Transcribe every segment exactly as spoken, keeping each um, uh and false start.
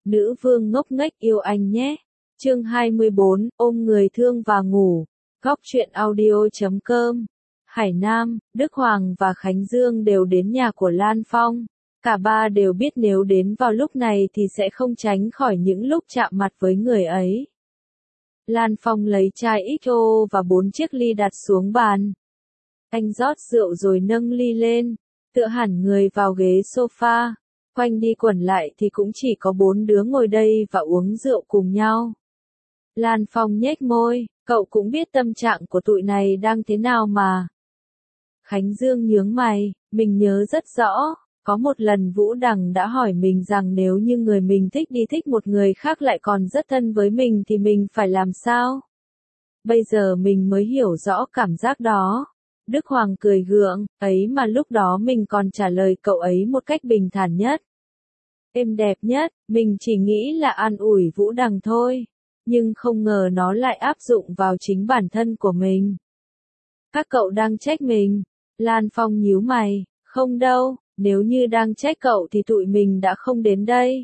Nữ vương ngốc nghếch yêu anh nhé. Chương hai mươi bốn, ôm người thương và ngủ. Góc truyện audio chấm com. Hải Nam, Đức Hoàng và Khánh Dương đều đến nhà của Lan Phong. Cả ba đều biết nếu đến vào lúc này thì sẽ không tránh khỏi những lúc chạm mặt với người ấy. Lan Phong lấy chai ích o và bốn chiếc ly đặt xuống bàn. Anh rót rượu rồi nâng ly lên, tựa hẳn người vào ghế sofa. Quanh đi quẩn lại thì cũng chỉ có bốn đứa ngồi đây và uống rượu cùng nhau. Lan Phong nhếch môi, cậu cũng biết tâm trạng của tụi này đang thế nào mà. Khánh Dương nhướng mày, mình nhớ rất rõ, có một lần Vũ Đằng đã hỏi mình rằng nếu như người mình thích đi thích một người khác lại còn rất thân với mình thì mình phải làm sao? Bây giờ mình mới hiểu rõ cảm giác đó. Đức Hoàng cười gượng, ấy mà lúc đó mình còn trả lời cậu ấy một cách bình thản nhất. Êm đẹp nhất, mình chỉ nghĩ là an ủi Vũ Đằng thôi, nhưng không ngờ nó lại áp dụng vào chính bản thân của mình. Các cậu đang trách mình. Lan Phong nhíu mày, không đâu, nếu như đang trách cậu thì tụi mình đã không đến đây.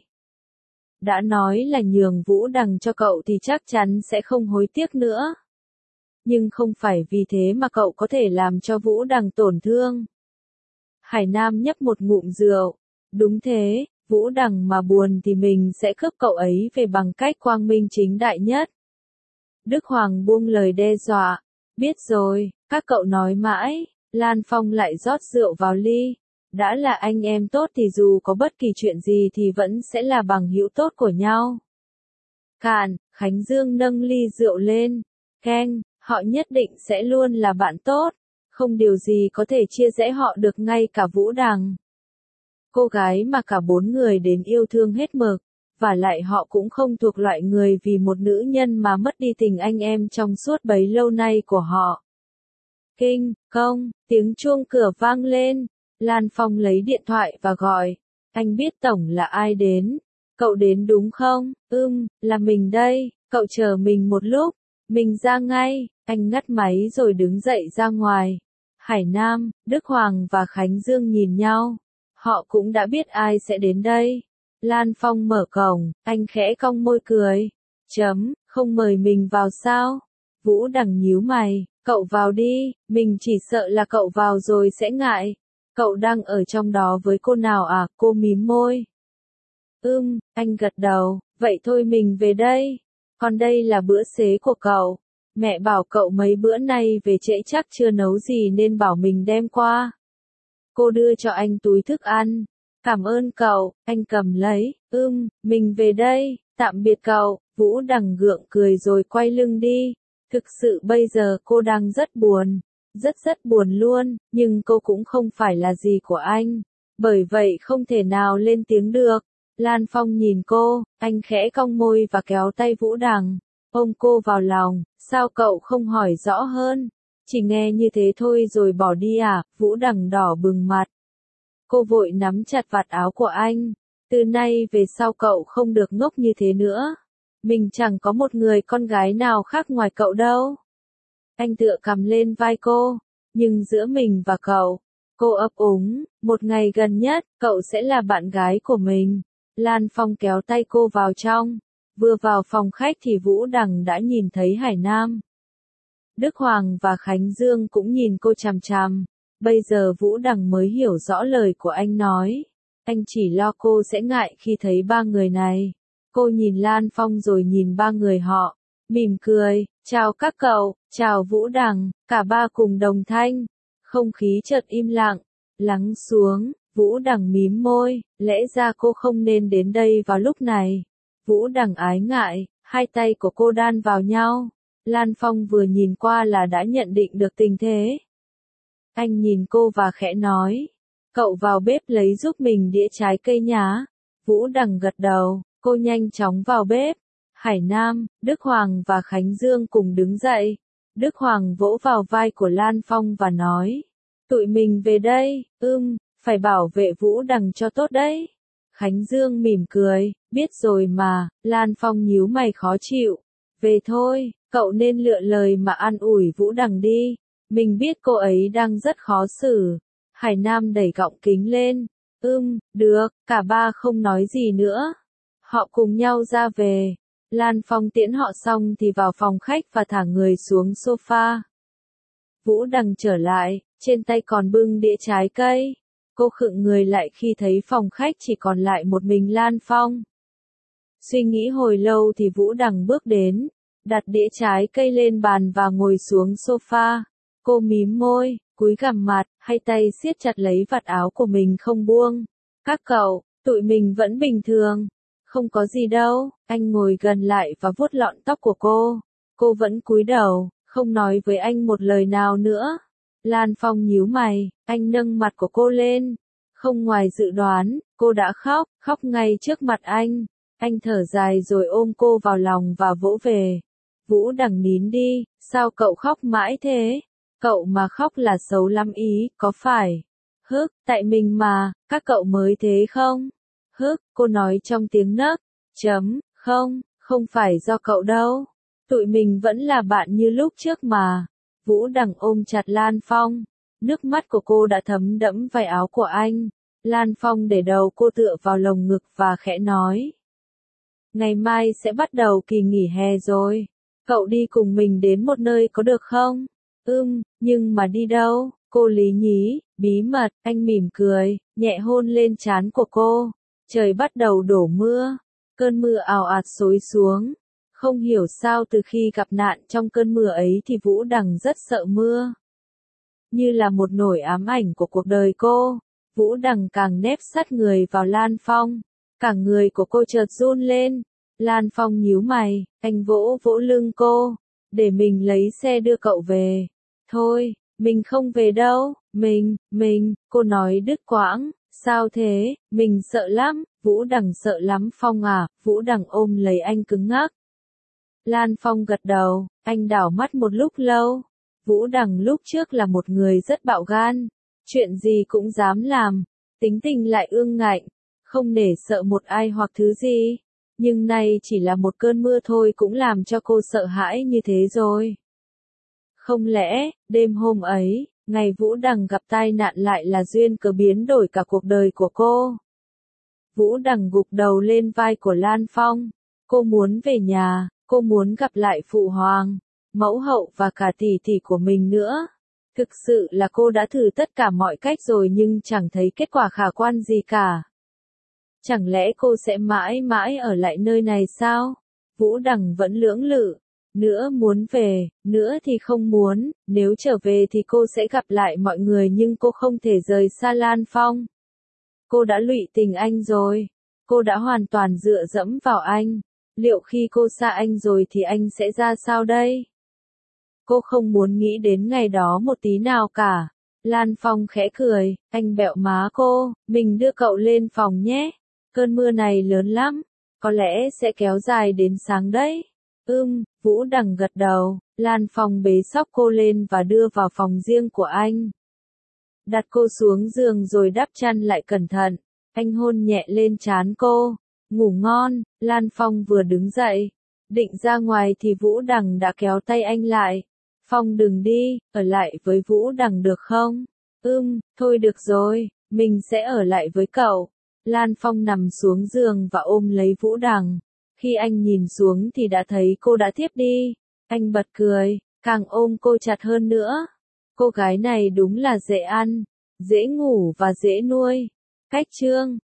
Đã nói là nhường Vũ Đằng cho cậu thì chắc chắn sẽ không hối tiếc nữa. Nhưng không phải vì thế mà cậu có thể làm cho Vũ Đằng tổn thương. Hải Nam nhấp một ngụm rượu. Đúng thế, Vũ Đằng mà buồn thì mình sẽ cướp cậu ấy về bằng cách quang minh chính đại nhất. Đức Hoàng buông lời đe dọa. Biết rồi, các cậu nói mãi. Lan Phong lại rót rượu vào ly. Đã là anh em tốt thì dù có bất kỳ chuyện gì thì vẫn sẽ là bằng hữu tốt của nhau. Cạn, Khánh Dương nâng ly rượu lên. Keng, họ nhất định sẽ luôn là bạn tốt. Không điều gì có thể chia rẽ họ được, ngay cả Vũ Đằng. Cô gái mà cả bốn người đến yêu thương hết mực. Và lại họ cũng không thuộc loại người vì một nữ nhân mà mất đi tình anh em trong suốt bấy lâu nay của họ. Kinh, công, tiếng chuông cửa vang lên. Lan Phong lấy điện thoại và gọi. Anh biết tổng là ai đến. Cậu đến đúng không? Ừm, là mình đây, cậu chờ mình một lúc. Mình ra ngay. Anh ngắt máy rồi đứng dậy ra ngoài. Hải Nam, Đức Hoàng và Khánh Dương nhìn nhau. Họ cũng đã biết ai sẽ đến đây. Lan Phong mở cổng, anh khẽ cong môi cười. Chấm, không mời mình vào sao? Vũ Đằng nhíu mày, cậu vào đi, mình chỉ sợ là cậu vào rồi sẽ ngại. Cậu đang ở trong đó với cô nào à? Cô mím môi. Ừm, anh gật đầu, vậy thôi mình về đây. Còn đây là bữa xế của cậu. Mẹ bảo cậu mấy bữa nay về trễ chắc chưa nấu gì nên bảo mình đem qua. Cô đưa cho anh túi thức ăn. Cảm ơn cậu, anh cầm lấy. Ừm, mình về đây, tạm biệt cậu. Vũ Đằng gượng cười rồi quay lưng đi. Thực sự bây giờ cô đang rất buồn. Rất rất buồn luôn, nhưng cô cũng không phải là gì của anh. Bởi vậy không thể nào lên tiếng được. Lan Phong nhìn cô, anh khẽ cong môi và kéo tay Vũ Đằng. Ôm cô vào lòng, sao cậu không hỏi rõ hơn? Chỉ nghe như thế thôi rồi bỏ đi à? Vũ Đằng đỏ bừng mặt. Cô vội nắm chặt vạt áo của anh. Từ nay về sau cậu không được ngốc như thế nữa. Mình chẳng có một người con gái nào khác ngoài cậu đâu. Anh tựa cằm lên vai cô. Nhưng giữa mình và cậu, cô ấp úng, một ngày gần nhất, cậu sẽ là bạn gái của mình. Lan Phong kéo tay cô vào trong. Vừa vào phòng khách thì Vũ Đằng đã nhìn thấy Hải Nam. Đức Hoàng và Khánh Dương cũng nhìn cô chằm chằm. Bây giờ Vũ Đằng mới hiểu rõ lời của anh nói. Anh chỉ lo cô sẽ ngại khi thấy ba người này. Cô nhìn Lan Phong rồi nhìn ba người họ. Mỉm cười, chào các cậu, chào Vũ Đằng, cả ba cùng đồng thanh. Không khí chợt im lặng, lắng xuống, Vũ Đằng mím môi, lẽ ra cô không nên đến đây vào lúc này. Vũ Đằng ái ngại, hai tay của cô đan vào nhau. Lan Phong vừa nhìn qua là đã nhận định được tình thế. Anh nhìn cô và khẽ nói, cậu vào bếp lấy giúp mình đĩa trái cây nhá. Vũ Đằng gật đầu, cô nhanh chóng vào bếp. Hải Nam, Đức Hoàng và Khánh Dương cùng đứng dậy. Đức Hoàng vỗ vào vai của Lan Phong và nói, tụi mình về đây, ưm, phải bảo vệ Vũ Đằng cho tốt đấy. Khánh Dương mỉm cười, biết rồi mà. Lan Phong nhíu mày khó chịu. Về thôi, cậu nên lựa lời mà an ủi Vũ Đằng đi. Mình biết cô ấy đang rất khó xử. Hải Nam đẩy gọng kính lên. Ưm, được, cả ba không nói gì nữa. Họ cùng nhau ra về. Lan Phong tiễn họ xong thì vào phòng khách và thả người xuống sofa. Vũ Đằng trở lại, trên tay còn bưng đĩa trái cây. Cô khựng người lại khi thấy phòng khách chỉ còn lại một mình Lan Phong. Suy nghĩ hồi lâu thì Vũ Đằng bước đến, đặt đĩa trái cây lên bàn và ngồi xuống sofa. Cô mím môi, cúi gằm mặt, hai tay siết chặt lấy vạt áo của mình không buông. Các cậu, tụi mình vẫn bình thường. Không có gì đâu. Anh ngồi gần lại và vuốt lọn tóc của cô. Cô vẫn cúi đầu, không nói với anh một lời nào nữa. Lan Phong nhíu mày, anh nâng mặt của cô lên. Không ngoài dự đoán, cô đã khóc, khóc ngay trước mặt anh. Anh thở dài rồi ôm cô vào lòng và vỗ về. Vũ Đằng nín đi, sao cậu khóc mãi thế? Cậu mà khóc là xấu lắm ý, có phải? Hức, tại mình mà, các cậu mới thế không? Hức, cô nói trong tiếng nấc. Chấm, không, không phải do cậu đâu. Tụi mình vẫn là bạn như lúc trước mà. Vũ Đằng ôm chặt Lan Phong. Nước mắt của cô đã thấm đẫm vai áo của anh. Lan Phong để đầu cô tựa vào lồng ngực và khẽ nói. Ngày mai sẽ bắt đầu kỳ nghỉ hè rồi. Cậu đi cùng mình đến một nơi có được không? Ừm, nhưng mà đi đâu? Cô lý nhí, bí mật, anh mỉm cười, nhẹ hôn lên trán của cô. Trời bắt đầu đổ mưa. Cơn mưa ào ạt xối xuống. Không hiểu sao từ khi gặp nạn trong cơn mưa ấy thì Vũ Đằng rất sợ mưa. Như là một nỗi ám ảnh của cuộc đời cô, Vũ Đằng càng nép sát người vào Lan Phong. Cả người của cô chợt run lên. Lan Phong nhíu mày, anh vỗ vỗ lưng cô. Để mình lấy xe đưa cậu về. Thôi, mình không về đâu, mình, mình, cô nói đứt quãng. Sao thế, mình sợ lắm, Vũ Đằng sợ lắm Phong à, Vũ Đằng ôm lấy anh cứng ngắc. Lan Phong gật đầu, anh đảo mắt một lúc lâu. Vũ Đằng lúc trước là một người rất bạo gan, chuyện gì cũng dám làm, tính tình lại ương ngạnh, không nể sợ một ai hoặc thứ gì. Nhưng nay chỉ là một cơn mưa thôi cũng làm cho cô sợ hãi như thế rồi. Không lẽ, đêm hôm ấy, ngày Vũ Đằng gặp tai nạn lại là duyên cớ biến đổi cả cuộc đời của cô? Vũ Đằng gục đầu lên vai của Lan Phong. Cô muốn về nhà, cô muốn gặp lại Phụ Hoàng, mẫu hậu và cả tỷ tỷ của mình nữa. Thực sự là cô đã thử tất cả mọi cách rồi nhưng chẳng thấy kết quả khả quan gì cả. Chẳng lẽ cô sẽ mãi mãi ở lại nơi này sao? Vũ Đằng vẫn lưỡng lự. Nữa muốn về, nữa thì không muốn, nếu trở về thì cô sẽ gặp lại mọi người nhưng cô không thể rời xa Lan Phong. Cô đã lụy tình anh rồi. Cô đã hoàn toàn dựa dẫm vào anh. Liệu khi cô xa anh rồi thì anh sẽ ra sao đây? Cô không muốn nghĩ đến ngày đó một tí nào cả. Lan Phong khẽ cười, anh bẹo má cô, mình đưa cậu lên phòng nhé. Cơn mưa này lớn lắm, có lẽ sẽ kéo dài đến sáng đấy. Ừm, Vũ Đằng gật đầu, Lan Phong bế xóc cô lên và đưa vào phòng riêng của anh. Đặt cô xuống giường rồi đắp chăn lại cẩn thận, anh hôn nhẹ lên trán cô. Ngủ ngon, Lan Phong vừa đứng dậy, định ra ngoài thì Vũ Đằng đã kéo tay anh lại. Phong đừng đi, ở lại với Vũ Đằng được không? Ừm, thôi được rồi, mình sẽ ở lại với cậu. Lan Phong nằm xuống giường và ôm lấy Vũ Đằng. Khi anh nhìn xuống thì đã thấy cô đã thiếp đi. Anh bật cười, càng ôm cô chặt hơn nữa. Cô gái này đúng là dễ ăn, dễ ngủ và dễ nuôi. Cách chương